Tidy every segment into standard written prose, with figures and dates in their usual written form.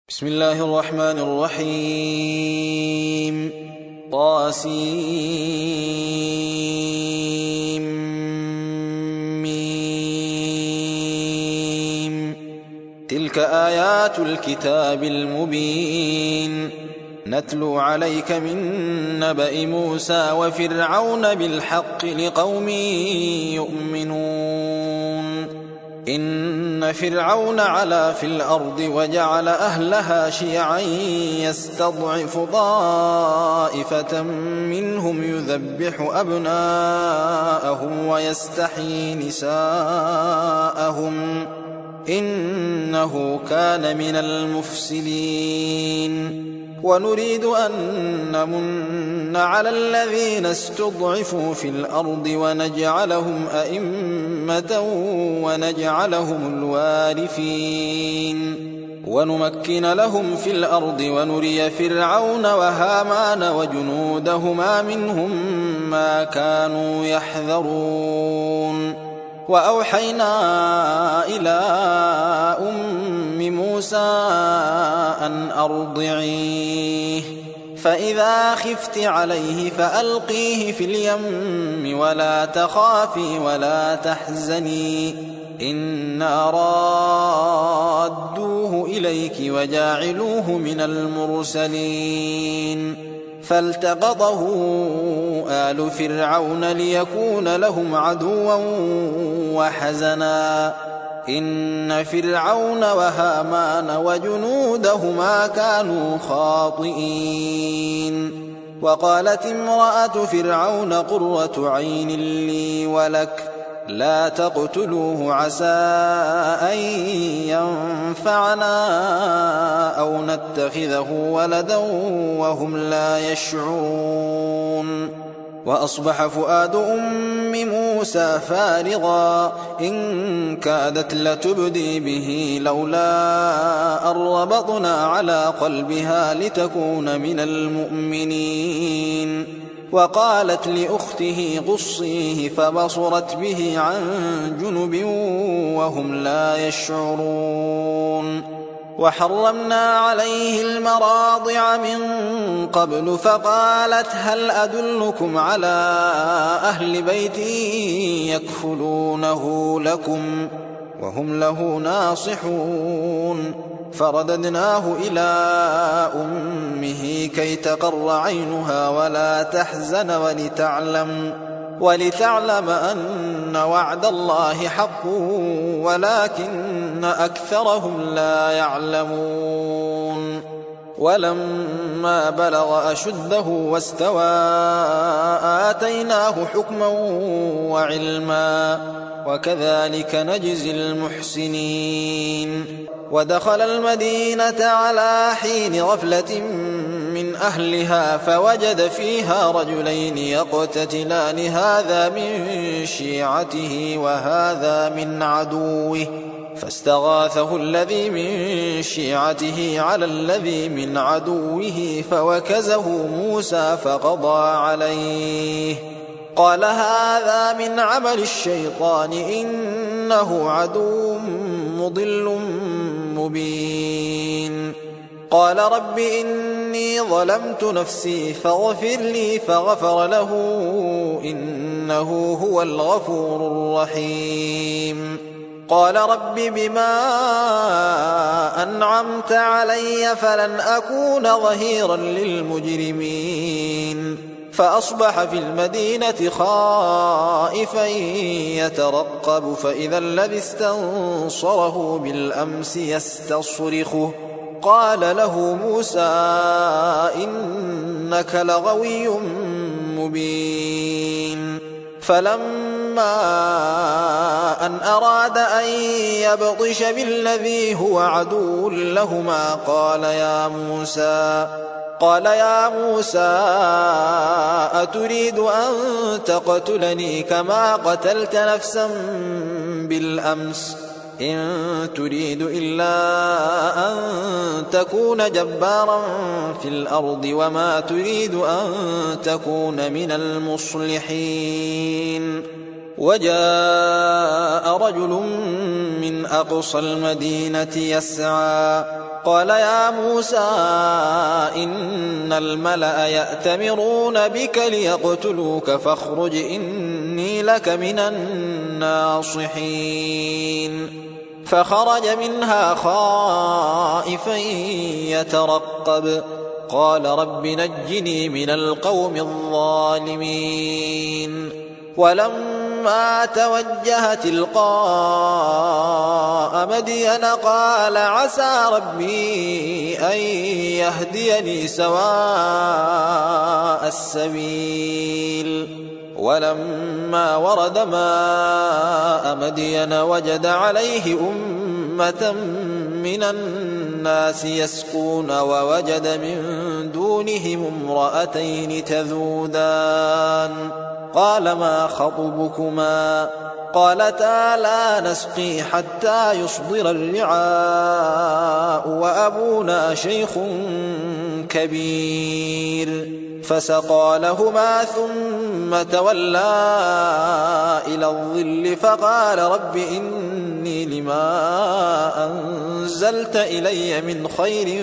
بسم الله الرحمن الرحيم طاسيم تلك آيات الكتاب المبين نتلو عليك من نبأ موسى وفرعون بالحق لقوم يؤمنون إن فرعون علا في الأرض وجعل أهلها شيعا يستضعف طائفة منهم يذبح أبناءهم ويستحيي نساءهم إنه كان من المفسدين ونريد أن نمن على الذين استضعفوا في الأرض ونجعلهم أئمة ونجعلهم الوارثين ونمكن لهم في الأرض ونري فرعون وهامان وجنودهما منهم ما كانوا يحذرون وأوحينا إلى أم موسى أن أرضعيه فإذا خفت عليه فألقيه في اليم ولا تخافي ولا تحزني إنا رادوه إليك وجاعلوه من المرسلين فالتقطه آل فرعون ليكون لهم عدوا وحزنا إن فرعون وهامان وجنودهما كانوا خاطئين وقالت امرأة فرعون قرة عين لي ولك لا تقتلوه عسى أن ينفعنا أو نتخذه ولدا وهم لا يشعرون وأصبح فؤاد أم موسى فارغا إن كادت لتبدي به لولا أن ربطنا على قلبها لتكون من المؤمنين وقالت لأخته قصيه فبصرت به عن جنب وهم لا يشعرون وحرمنا عليه المراضع من قبل فقالت هل أدلكم على أهل بيت يكفلونه لكم وهم له ناصحون فرددناه إلى أمه كي تقر عينها ولا تحزن ولتعلم أن وعد الله حق ولكن أكثرهم لا يعلمون ولما بلغ أشده واستوى آتيناه حكما وعلما وكذلك نجزي المحسنين ودخل المدينة على حين غفلة من أهلها فوجد فيها رجلين يقتتلان هذا من شيعته وهذا من عدوه فاستغاثه الذي من شيعته على الذي من عدوه فوكزه موسى فقضى عليه قال هذا من عمل الشيطان إنه عدو مضل مبين قال رب إني ظلمت نفسي فاغفر لي فغفر له إنه هو الغفور الرحيم قال رب بما أنعمت علي فلن أكون ظهيرا للمجرمين فأصبح في المدينة خائفا يترقب فإذا الذي استنصره بالأمس يستصرخه قال له موسى إنك لغوي مبين فلما أن أراد أن يبطش بالذي هو عدو لهما قال يا موسى أتريد أن تقتلني كما قتلت نفسا بالأمس إن تريد إلا أن تكون جبارا في الأرض وما تريد أن تكون من المصلحين وجاء رجل من أقصى المدينة يسعى قال يا موسى إن الملأ يأتمرون بك ليقتلوك فاخرج إني لك من الناصحين فخرج منها خائفا يترقب قال رب نجني من القوم الظالمين ولما توجه تلقاء مدين قال عسى ربي أن يهديني سواء السبيل ولما ورد ماء مدين وجد عليه أمة من الناس يسقون ووجد من دونهم امرأتين تذودان قال ما خطبكما قالتا لا نسقي حتى يصدر الرعاء وأبونا شيخ كبير فسقى لهما ثم تولى إلى الظل فقال رب إني لما أنزلت إلي من خير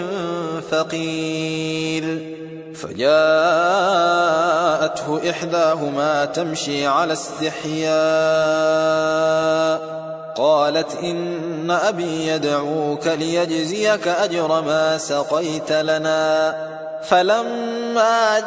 فقير فجاءته إحداهما تمشي على استحياء قالت إن أبي يدعوك ليجزيك أجر ما سقيت لنا فلما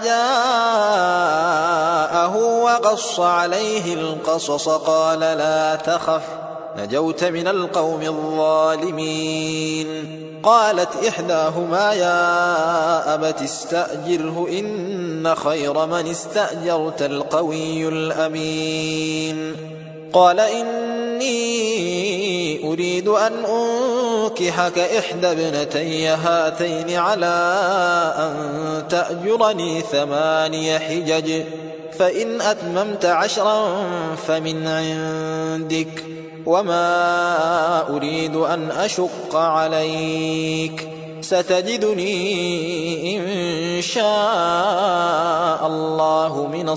جاءه وقص عليه القصص قال لا تخف نجوت من القوم الظالمين قالت إحداهما يا أبت استأجره إن خير من استأجرت القوي الأمين قال إني أريد أن أنكحك إحدى ابنتي هاتين على أن تأجرني 8 حجج فإن أتممت 10 فمن عندك وما أريد أن أشق عليك ستجدني إن شاء الله من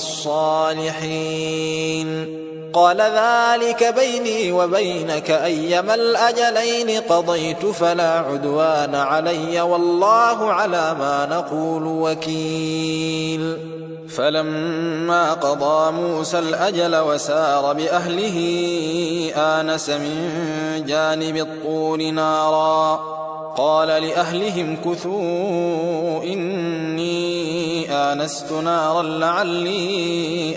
الصالحين قال ذلك بيني وبينك أيما الأجلين قضيت فلا عدوان علي والله على ما نقول وكيل فلما قضى موسى الأجل وسار بأهله آنس من جانب الطور نارا قال لأهلهم كثوا إني آنست نارا لعلي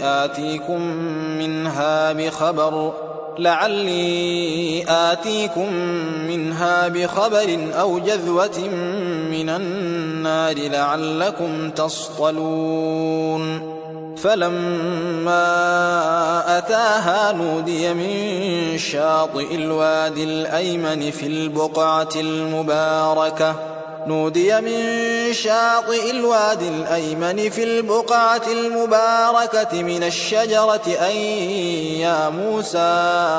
آتيكم منها بخبر أو جذوة من النار لعلكم تصطلون فلما أتاها نودي من شاطئ الوادي الأيمن في البقعة المباركة من الشجرة أن يا موسى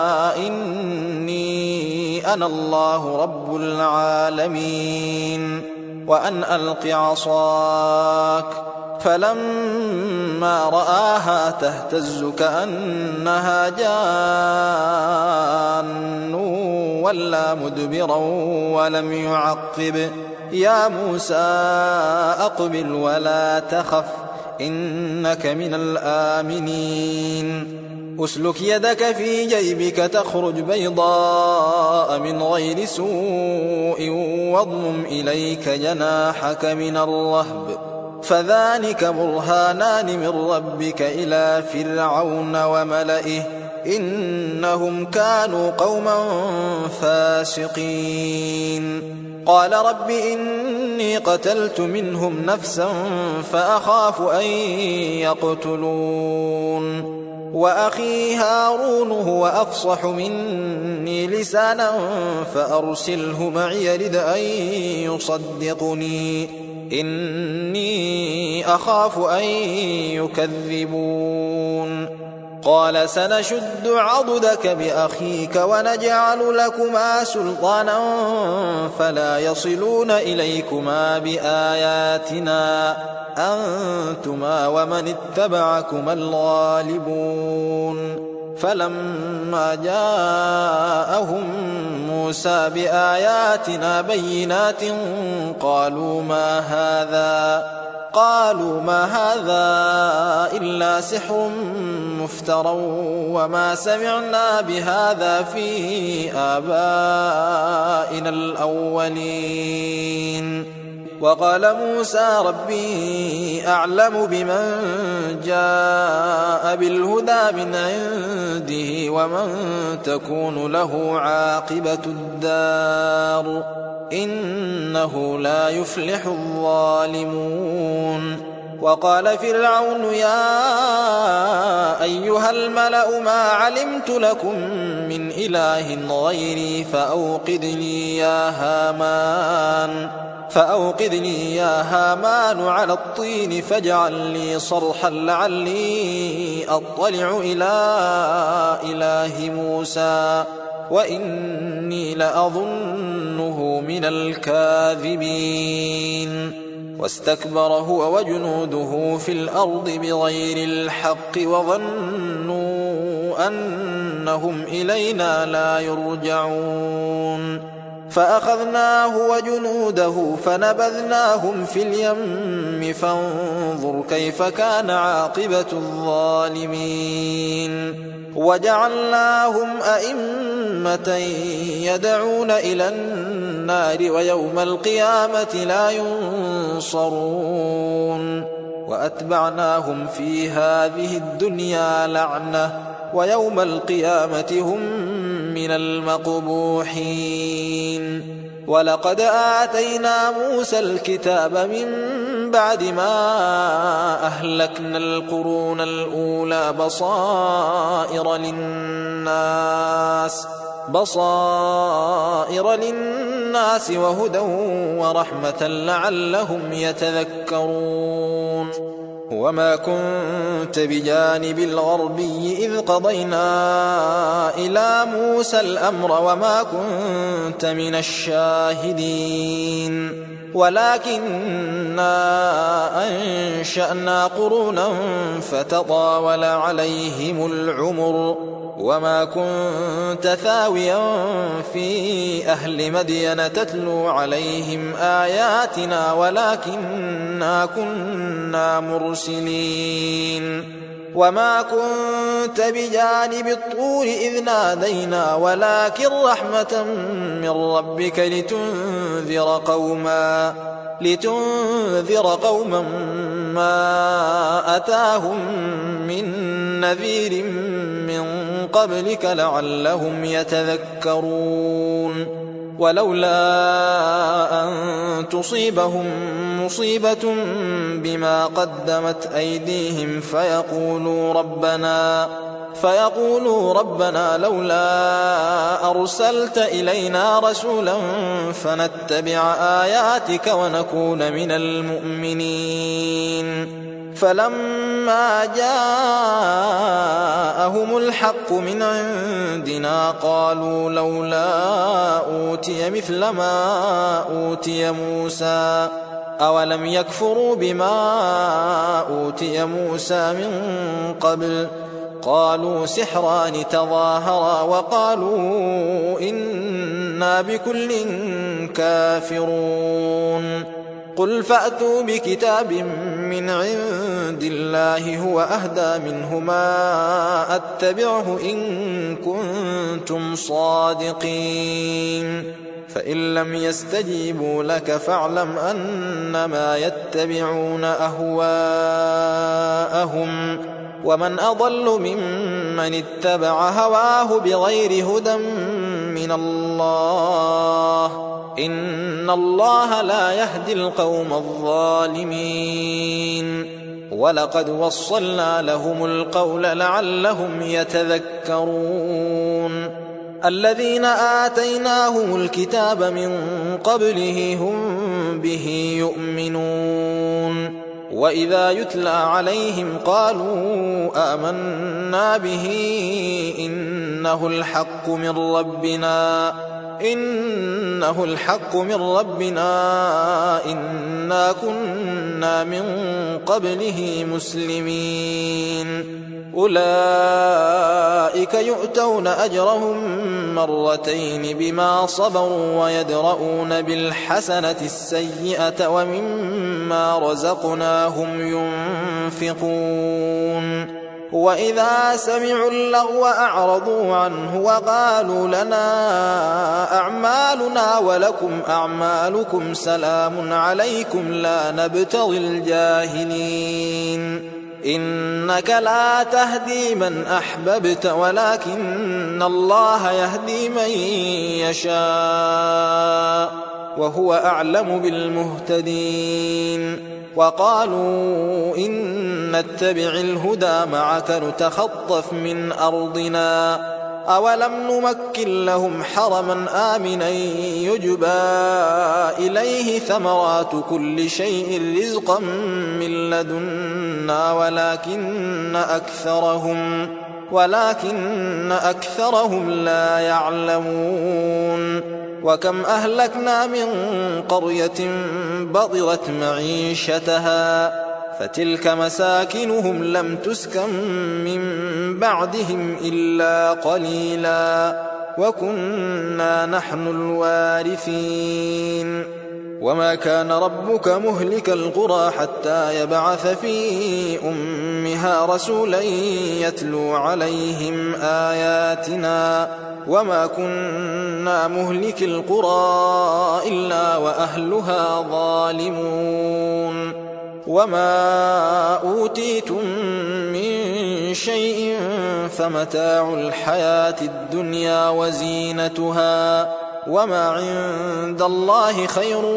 إني أنا الله رب العالمين وأن ألق عصاك فلما رآها تهتز كأنها جان ولا مدبرا ولم يعقب يا موسى أقبل ولا تخف إنك من الآمنين أسلك يدك في جيبك تخرج بيضاء من غير سوء واضمم إليك جناحك من الرهب فذلك برهانان من ربك إلى فرعون وملئه إنهم كانوا قوما فاسقين قال رب إني قتلت منهم نفسا فأخاف أن يقتلون وأخي هارون هو أفصح مني لسانا فأرسله معي يرد أن يصدقني إني أخاف أن يكذبون قال سنشد عضدك بأخيك ونجعل لكما سلطانا فلا يصلون إليكما بآياتنا أنتما ومن اتبعكما الغالبون فلما جاءهم موسى بآياتنا بينات قالوا ما هذا إلا سحر مفترى وما سمعنا بهذا في آبائنا الأولين. وقال موسى ربي أعلم بمن جاء بالهدى من عنده ومن تكون له عاقبة الدار إنه لا يفلح الظالمون. وقال فرعون يا أيها الملأ ما علمت لكم من إله غيري فأوقد لي يا هامان على الطين فاجعل لي صرحا لعلي أطلع إلى إله موسى وإني لأظنه من الكاذبين. واستكبر هو وجنوده في الأرض بغير الحق وظنوا أنهم إلينا لا يرجعون. فأخذناه وجنوده فنبذناهم في اليم فانظر كيف كان عاقبة الظالمين. وجعلناهم أئمة يدعون إلى النار ويوم القيامة لا ينصرون. وأتبعناهم في هذه الدنيا لعنة ويوم القيامة هم من المقبوحين. ولقد آتينا موسى الكتاب من بعد ما أهلكنا القرون الأولى بصائر للناس وهدى ورحمة لعلهم يتذكرون. وما كنت بجانب الغربي إذ قضينا إلى موسى الأمر وما كنت من الشاهدين ولكننا أنشأنا قرونا فتطاول عليهم العمر وما كنت ثاويا في أهل مدين تتلو عليهم آياتنا ولكننا كنا مرسلين. وما كنت بجانب الطور إذ نادينا ولكن رحمة من ربك لتنذر قوما ما أتاهم من نذير من قبلك لعلهم يتذكرون. ولولا أن تصيبهم مصيبة بما قدمت أيديهم فيقولوا ربنا لولا أرسلت إلينا رسولا فنتبع آياتك ونكون من المؤمنين. فلما جاءهم الحق من عندنا قالوا لولا أوتي مثل ما أوتي موسى أولم يكفروا بما أوتي موسى من قبل قالوا سحران تظاهرا وقالوا إنا بكل كافرون. قل فأتوا بكتاب من عند الله هو أهدى منهما أتبعه إن كنتم صادقين. فإن لم يستجيبوا لك فاعلم أنما يتبعون أهواءهم ومن أضل ممن اتبع هواه بغير هدى من الله إن الله لا يهدي القوم الظالمين. ولقد وصلنا لهم القول لعلهم يتذكرون. الذين آتيناهم الكتاب من قبله هم به يؤمنون وإذا يتلى عليهم قالوا آمنا به إنه الحق من ربنا إنا كنا من قبله مسلمين. أولئك يؤتون أجرهم مرتين بما صبروا ويدرؤون بالحسنة السيئة ومما رزقناهم ينفقون وإذا سمعوا اللغو أعرضوا عنه وقالوا لنا أعمالنا ولكم أعمالكم سلام عليكم لا نبتغي الجاهلين إنك لا تهدي من أحببت ولكن الله يهدي من يشاء وهو أعلم بالمهتدين وقالوا إن نتبع الهدى معك نتخطف من أرضنا أولم نمكن لهم حرما آمنا يجبى إليه ثمرات كل شيء رزقا من لدنا ولكن أكثرهم لا يعلمون وكم أهلكنا من قرية بطرت معيشتها فتلك مساكنهم لم تسكن من بعدهم إلا قليلا وكنا نحن الوارثين وما كان ربك مهلك القرى حتى يبعث في أمها رسولا يتلو عليهم آياتنا وما كنا مهلك القرى إلا وأهلها ظالمون وما أوتيتم من شيء فمتاع الحياة الدنيا وزينتها وما عند الله خير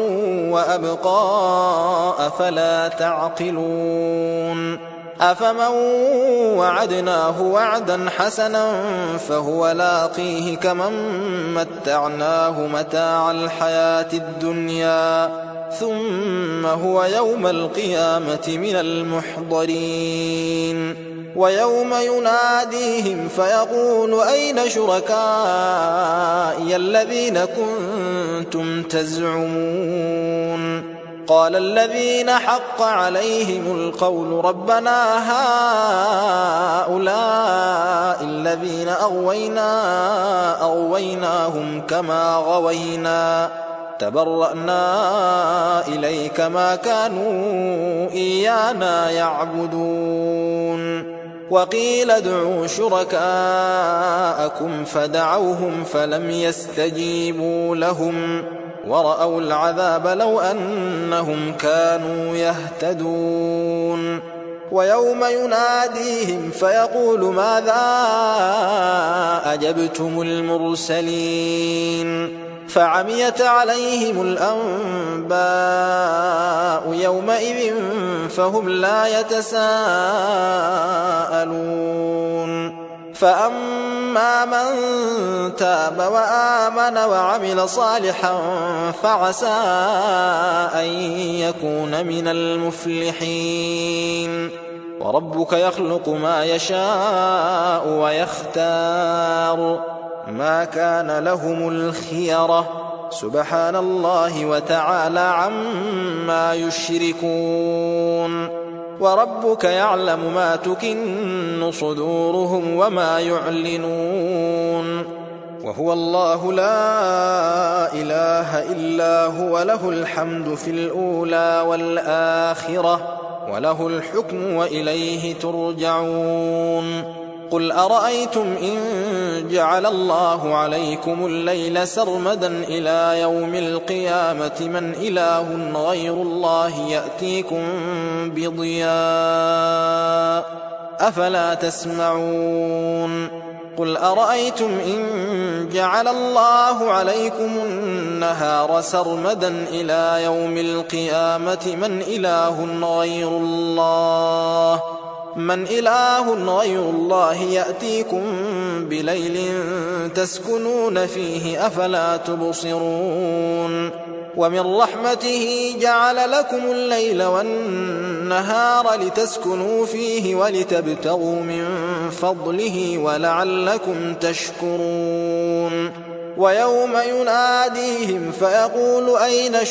وأبقى أفلا تعقلون أفمن وعدناه وعدا حسنا فهو لاقيه كمن متعناه متاع الحياة الدنيا ثم هو يوم القيامة من المحضرين ويوم يناديهم فيقول أين شركائي الذين كنتم تزعمون قال الذين حق عليهم القول ربنا هؤلاء الذين أغويناهم كما غوينا تبرأنا إليك ما كانوا إيانا يعبدون وقيل ادعوا شركاءكم فدعوهم فلم يستجيبوا لهم ورأوا العذاب لو أنهم كانوا يهتدون ويوم يناديهم فيقول ماذا أجبتم المرسلين فعميت عليهم الأنباء يومئذ فهم لا يتساءلون فأما من تاب وآمن وعمل صالحا فعسى أن يكون من المفلحين وربك يخلق ما يشاء ويختار ما كان لهم الخيرة سبحان الله وتعالى عما يشركون وربك يعلم ما تكن صدورهم وما يعلنون وهو الله لا إله إلا هو له الحمد في الأولى والآخرة وله الحكم وإليه ترجعون قل أرأيتم إن جعل الله عليكم الليل سرمدا إلى يوم القيامة من إله غير الله يأتيكم بضياء أفلا تسمعون قل أرأيتم إن جعل الله عليكم النهار سرمدا إلى يوم القيامة من إله غير الله يأتيكم بليل تسكنون فيه أفلا تبصرون ومن رحمته جعل لكم الليل والنهار لتسكنوا فيه ولتبتغوا من فضله ولعلكم تشكرون ويوم يناديهم فيقول أين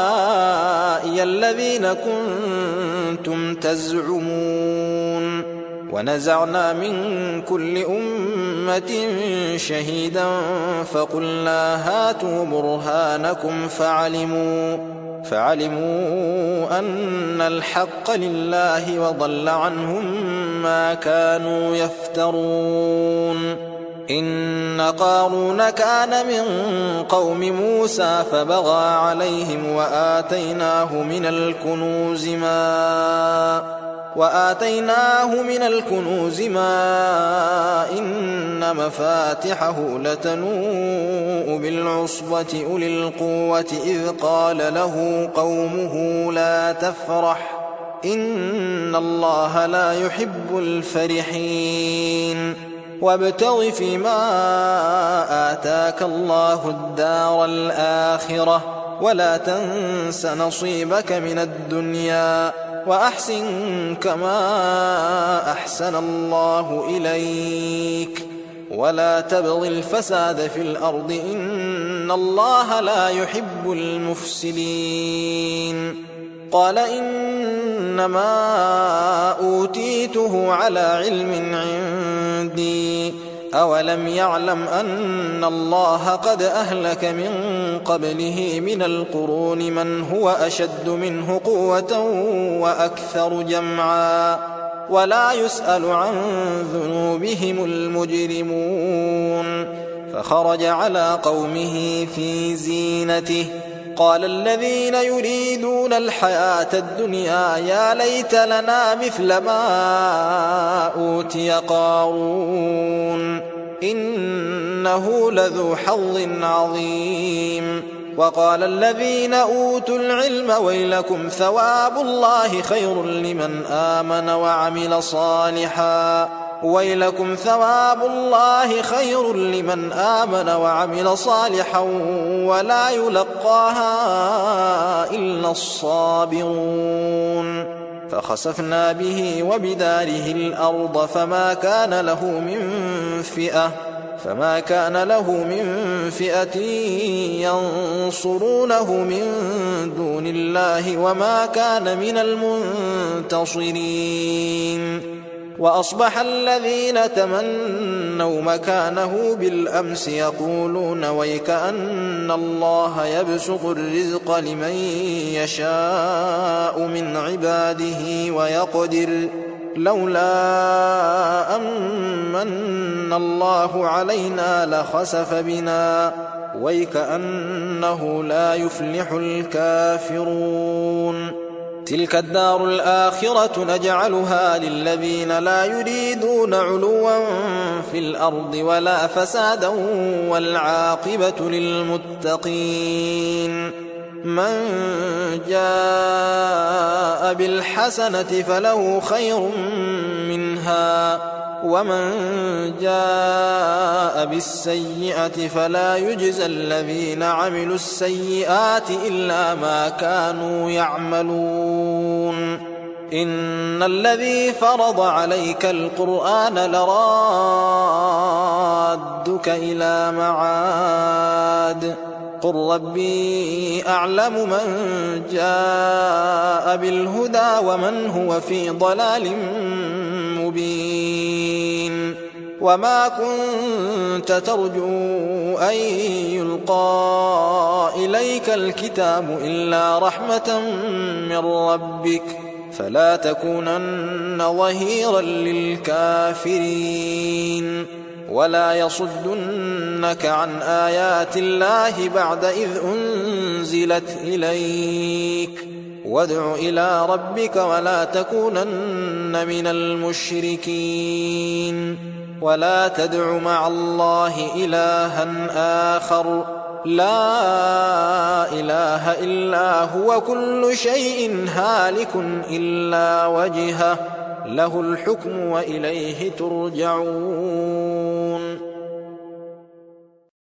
شركائي الذين كنتم تزعمون ونزعنا من كل أمة شهيدا فقلنا هاتوا برهانكم فعلموا أن الحق لله وضل عنهم ما كانوا يفترون. إن قارون كان من قوم موسى فبغى عليهم وآتيناه من الكنوز ما إن مفاتحه لتنوء بالعصبة أولي القوة إذ قال له قومه لا تفرح إن الله لا يحب الفرحين. وابتغ فيما آتاك الله الدار الآخرة ولا تنس نصيبك من الدنيا وأحسن كما أحسن الله إليك ولا تبغ الفساد في الأرض إن الله لا يحب المفسدين. قال إنما أوتيته على علم عندي أولم يعلم أن الله قد أهلك من قبله من القرون من هو أشد منه قوة وأكثر جمعا ولا يسأل عن ذنوبهم المجرمون. فخرج على قومه في زينته قال الذين يريدون الحياة الدنيا يا ليت لنا مثل ما أوتي قارون إنه لذو حظ عظيم. وقال الذين أوتوا العلم ويلكم ثواب الله خير لمن آمن وعمل صالحا ولا يلقاها إلا الصابرون. فخسفنا به وبداره الأرض فما كان له من فئة ينصرونه من دون الله وما كان من المنتصرين. وأصبح الذين تمنوا مكانه بالأمس يقولون ويكأن الله يبسط الرزق لمن يشاء من عباده ويقدر لولا أمن الله علينا لخسف بنا ويكأنه لا يفلح الكافرون. تلك الدار الآخرة نجعلها للذين لا يريدون علوا في الأرض ولا فسادا والعاقبة للمتقين. من جاء بالحسنة فله خير منها ومن جاء بالسيئة فلا يجزى الذين عملوا السيئات إلا ما كانوا يعملون. إن الذي فرض عليك القرآن لرادك إلى معاد قل ربي أعلم من جاء بالهدى ومن هو في ضلال مبين. وما كنت ترجو أن يلقى إليك الكتاب إلا رحمة من ربك فلا تكونن ظهيرا للكافرين. ولا يصدنك عن آيات الله بعد إذ أنزلت إليك وادع إلى ربك ولا تكونن من المشركين. ولا تدع مع الله إلها آخر لا إله إلا هو كل شيء هالك إلا وجهه له الحكم وإليه ترجعون.